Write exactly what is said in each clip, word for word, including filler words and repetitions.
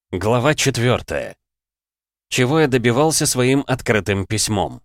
Глава четвертая. Чего я добивался своим открытым письмом?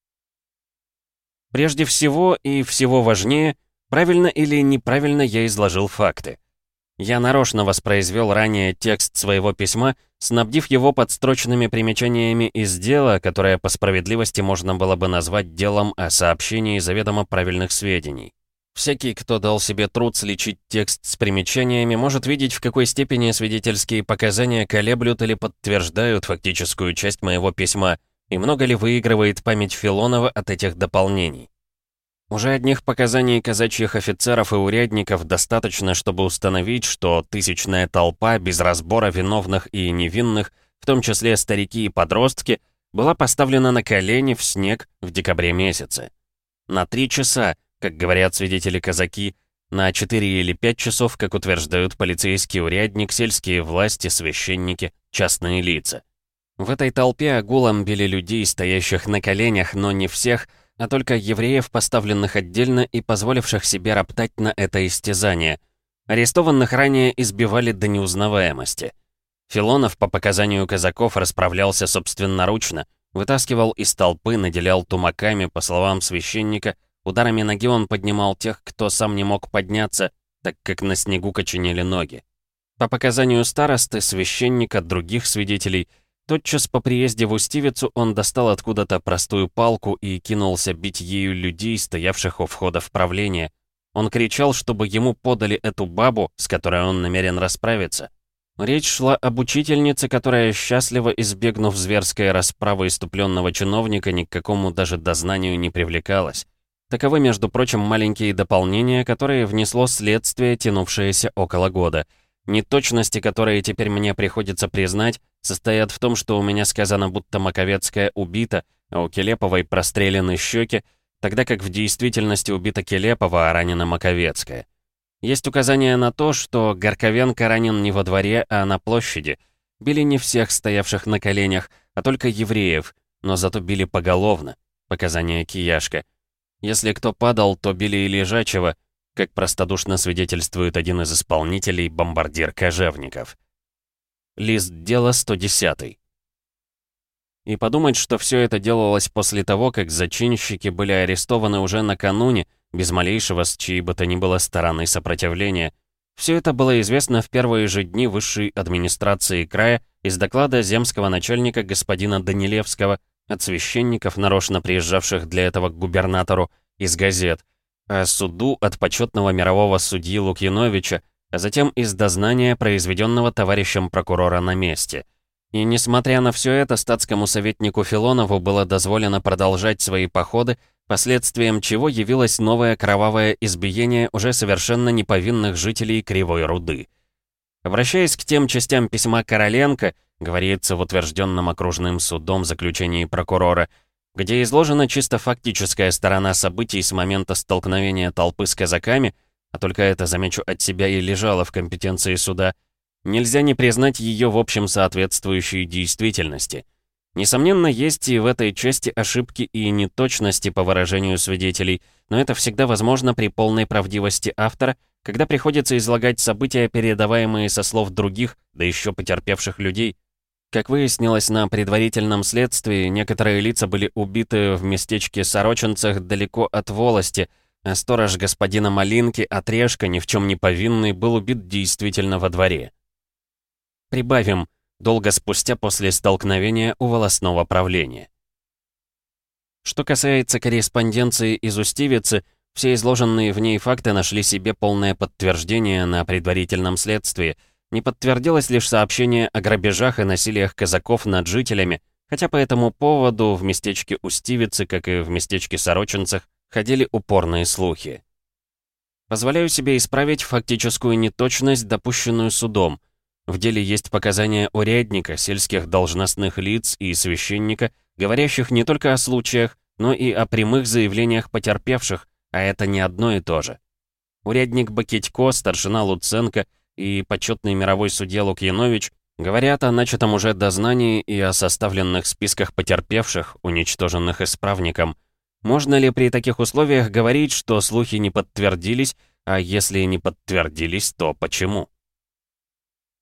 Прежде всего и всего важнее, правильно или неправильно я изложил факты. Я нарочно воспроизвел ранее текст своего письма, снабдив его подстрочными примечаниями из дела, которое по справедливости можно было бы назвать делом о сообщении заведомо правильных сведений. Всякий, кто дал себе труд сличить текст с примечаниями, может видеть, в какой степени свидетельские показания колеблют или подтверждают фактическую часть моего письма, и много ли выигрывает память Филонова от этих дополнений. Уже одних показаний казачьих офицеров и урядников достаточно, чтобы установить, что тысячная толпа без разбора виновных и невинных, в том числе старики и подростки, была поставлена на колени в снег в декабре месяце. На три часа, как говорят свидетели-казаки, на четыре или пять часов, как утверждают полицейский урядник, сельские власти, священники, частные лица. В этой толпе огулом били людей, стоящих на коленях, но не всех, а только евреев, поставленных отдельно и позволивших себе роптать на это истязание. Арестованных ранее избивали до неузнаваемости. Филонов, по показанию казаков, расправлялся собственноручно, вытаскивал из толпы, наделял тумаками, по словам священника. Ударами ноги он поднимал тех, кто сам не мог подняться, так как на снегу коченели ноги. По показанию старосты, священника, других свидетелей, тотчас по приезде в Устивицу он достал откуда-то простую палку и кинулся бить ею людей, стоявших у входа в правление. Он кричал, чтобы ему подали эту бабу, с которой он намерен расправиться. Речь шла об учительнице, которая, счастливо избегнув зверской расправы иступленного чиновника, ни к какому даже дознанию не привлекалась. Таковы, между прочим, маленькие дополнения, которые внесло следствие, тянувшееся около года. Неточности, которые теперь мне приходится признать, состоят в том, что у меня сказано, будто Маковецкая убита, а у Келеповой прострелены щеки, тогда как в действительности убита Келепова, а ранена Маковецкая. Есть указание на то, что Горковенко ранен не во дворе, а на площади. Били не всех стоявших на коленях, а только евреев, но зато били поголовно. Показания Кияшка. Если кто падал, то били и лежачего, как простодушно свидетельствует один из исполнителей, бомбардир Кожевников. Лист дела сто десять. И подумать, что все это делалось после того, как зачинщики были арестованы уже накануне, без малейшего с чьей бы то ни было стороны сопротивления. Все это было известно в первые же дни высшей администрации края из доклада земского начальника господина Данилевского, от священников, нарочно приезжавших для этого к губернатору, из газет, а суду от почетного мирового судьи Лукьяновича, а затем из дознания, произведенного товарищем прокурора на месте. И несмотря на все это, статскому советнику Филонову было дозволено продолжать свои походы, последствием чего явилось новое кровавое избиение уже совершенно неповинных жителей Кривой Руды. Обращаясь к тем частям письма Короленко, говорится в утвержденном окружным судом заключении прокурора, где изложена чисто фактическая сторона событий с момента столкновения толпы с казаками, а только это, замечу, от себя и лежало в компетенции суда, нельзя не признать ее в общем соответствующей действительности. Несомненно, есть и в этой части ошибки и неточности по выражению свидетелей, но это всегда возможно при полной правдивости автора, когда приходится излагать события, передаваемые со слов других, да еще потерпевших людей. Как выяснилось на предварительном следствии, некоторые лица были убиты в местечке Сорочинцах далеко от волости, а сторож господина Малинки, Отрежка, ни в чем не повинный, был убит действительно во дворе. Прибавим, долго спустя после столкновения у волостного правления. Что касается корреспонденции из Устивицы, все изложенные в ней факты нашли себе полное подтверждение на предварительном следствии. Не подтвердилось лишь сообщение о грабежах и насилиях казаков над жителями, хотя по этому поводу в местечке Устивицы, как и в местечке Сорочинцах, ходили упорные слухи. Позволяю себе исправить фактическую неточность, допущенную судом. В деле есть показания урядника, сельских должностных лиц и священника, говорящих не только о случаях, но и о прямых заявлениях потерпевших, а это не одно и то же. Урядник Бакитько, старшина Луценко и почетный мировой судья Лукьянович говорят о начатом уже дознании и о составленных списках потерпевших, уничтоженных исправником. Можно ли при таких условиях говорить, что слухи не подтвердились, а если не подтвердились, то почему?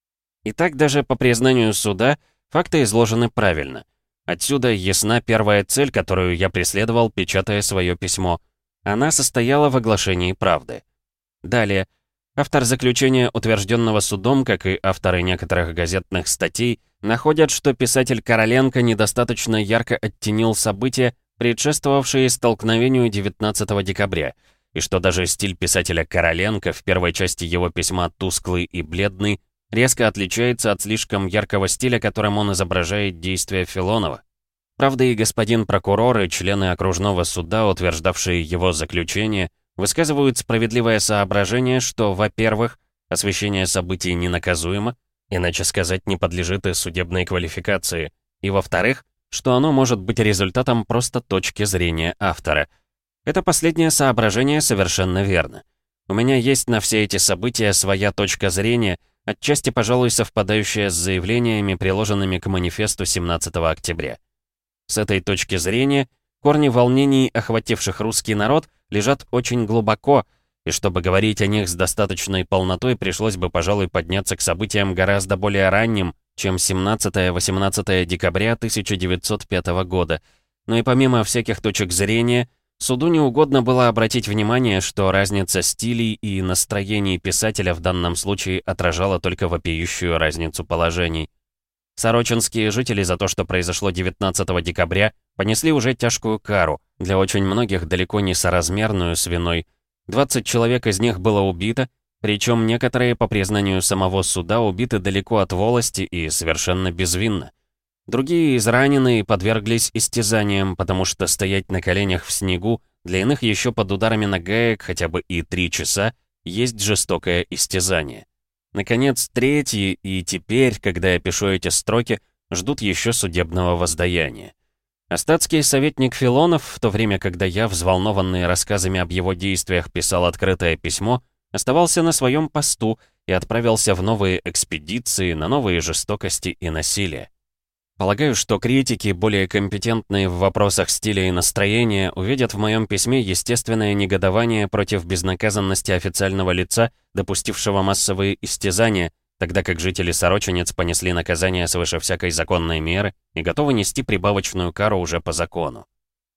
Итак, даже по признанию суда, факты изложены правильно. Отсюда ясна первая цель, которую я преследовал, печатая свое письмо. Она состояла в оглашении правды. Далее. Автор заключения, утвержденного судом, как и авторы некоторых газетных статей, находят, что писатель Короленко недостаточно ярко оттенил события, предшествовавшие столкновению девятнадцатого декабря, и что даже стиль писателя Короленко в первой части его письма «тусклый» и «бледный» резко отличается от слишком яркого стиля, которым он изображает действия Филонова. Правда, и господин прокурор, и члены окружного суда, утверждавшие его заключение, высказывают справедливое соображение, что, во-первых, освещение событий ненаказуемо, иначе сказать, не подлежит и судебной квалификации, и, во-вторых, что оно может быть результатом просто точки зрения автора. Это последнее соображение совершенно верно. У меня есть на все эти события своя точка зрения, отчасти, пожалуй, совпадающая с заявлениями, приложенными к манифесту семнадцатого октября. С этой точки зрения корни волнений, охвативших русский народ, лежат очень глубоко, и чтобы говорить о них с достаточной полнотой, пришлось бы, пожалуй, подняться к событиям гораздо более ранним, чем семнадцатое-восемнадцатое декабря тысяча девятьсот пятого года. Но и помимо всяких точек зрения, суду не угодно было обратить внимание, что разница стилей и настроений писателя в данном случае отражала только вопиющую разницу положений. Сорочинские жители за то, что произошло девятнадцатого декабря, понесли уже тяжкую кару, для очень многих далеко не соразмерную с виной. двадцать человек из них было убито, причем некоторые, по признанию самого суда, убиты далеко от волости и совершенно безвинно. Другие изранены и подверглись истязаниям, потому что стоять на коленях в снегу, для иных еще под ударами нагаек хотя бы и три часа, есть жестокое истязание. Наконец, третьи, и теперь, когда я пишу эти строки, ждут еще судебного воздаяния. Остатский советник Филонов, в то время, когда я, взволнованный рассказами об его действиях, писал открытое письмо, оставался на своем посту и отправился в новые экспедиции, на новые жестокости и насилие. Полагаю, что критики, более компетентные в вопросах стиля и настроения, увидят в моем письме естественное негодование против безнаказанности официального лица, допустившего массовые истязания, тогда как жители Сорочинец понесли наказание свыше всякой законной меры и готовы нести прибавочную кару уже по закону.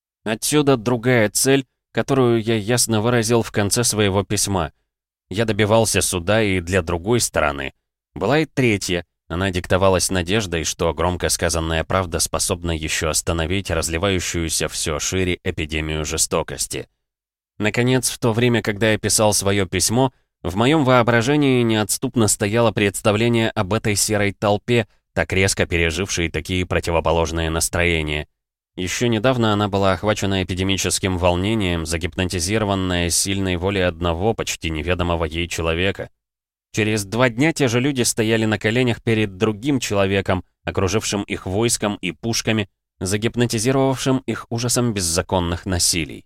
Отсюда другая цель, которую я ясно выразил в конце своего письма. Я добивался суда и для другой стороны. Была и третья. Она диктовалась надеждой, что громко сказанная правда способна еще остановить разливающуюся все шире эпидемию жестокости. Наконец, в то время, когда я писал свое письмо, в моем воображении неотступно стояло представление об этой серой толпе, так резко пережившей такие противоположные настроения. Еще недавно она была охвачена эпидемическим волнением, загипнотизированная сильной волей одного, почти неведомого ей человека. Через два дня те же люди стояли на коленях перед другим человеком, окружившим их войском и пушками, загипнотизировавшим их ужасом беззаконных насилий.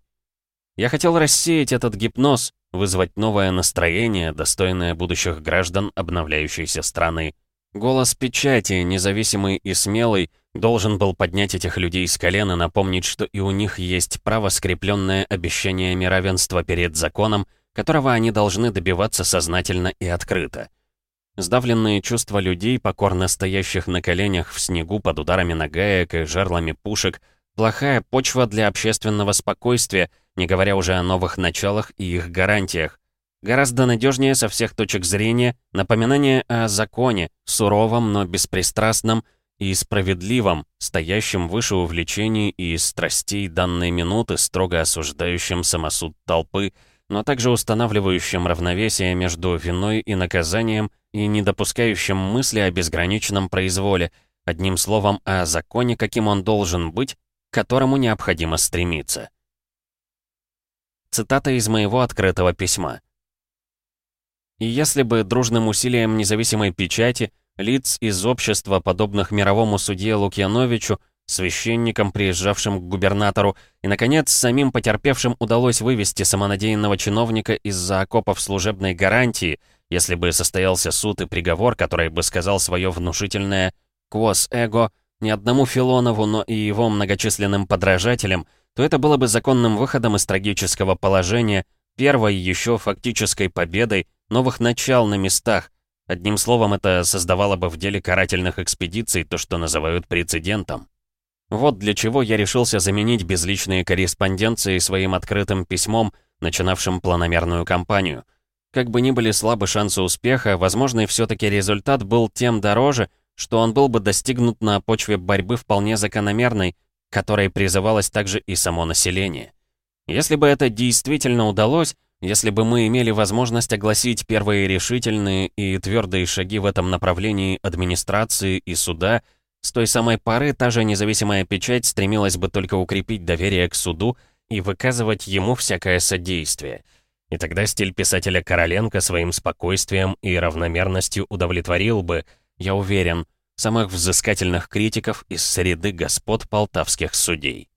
Я хотел рассеять этот гипноз, вызвать новое настроение, достойное будущих граждан обновляющейся страны. Голос печати, независимый и смелый, должен был поднять этих людей с колен и напомнить, что и у них есть право, скрепленное обещаниями равенства перед законом, которого они должны добиваться сознательно и открыто. Сдавленные чувства людей, покорно стоящих на коленях в снегу под ударами нагаек и жерлами пушек, плохая почва для общественного спокойствия, не говоря уже о новых началах и их гарантиях. Гораздо надежнее со всех точек зрения напоминание о законе, суровом, но беспристрастном и справедливом, стоящем выше увлечений и страстей данной минуты, строго осуждающим самосуд толпы, но также устанавливающим равновесие между виной и наказанием и не допускающим мысли о безграничном произволе, одним словом, о законе, каким он должен быть, к которому необходимо стремиться. Цитата из моего открытого письма. «И если бы дружным усилием независимой печати, лиц из общества, подобных мировому судье Лукьяновичу, священникам, приезжавшим к губернатору, и, наконец, самим потерпевшим удалось вывести самонадеянного чиновника из-за окопов служебной гарантии, если бы состоялся суд и приговор, который бы сказал свое внушительное «quos ego» не одному Филонову, но и его многочисленным подражателям, то это было бы законным выходом из трагического положения, первой еще фактической победой новых начал на местах, Одним словом, это создавало бы в деле карательных экспедиций то, что называют прецедентом. Вот для чего я решился заменить безличные корреспонденции своим открытым письмом, начинавшим планомерную кампанию. Как бы ни были слабы шансы успеха, возможный все-таки результат был тем дороже, что он был бы достигнут на почве борьбы вполне закономерной, к которой призывалось также и само население. Если бы это действительно удалось, если бы мы имели возможность огласить первые решительные и твердые шаги в этом направлении администрации и суда, с той самой поры та же независимая печать стремилась бы только укрепить доверие к суду и выказывать ему всякое содействие. И тогда стиль писателя Короленко своим спокойствием и равномерностью удовлетворил бы, я уверен, самых взыскательных критиков из среды господ полтавских судей.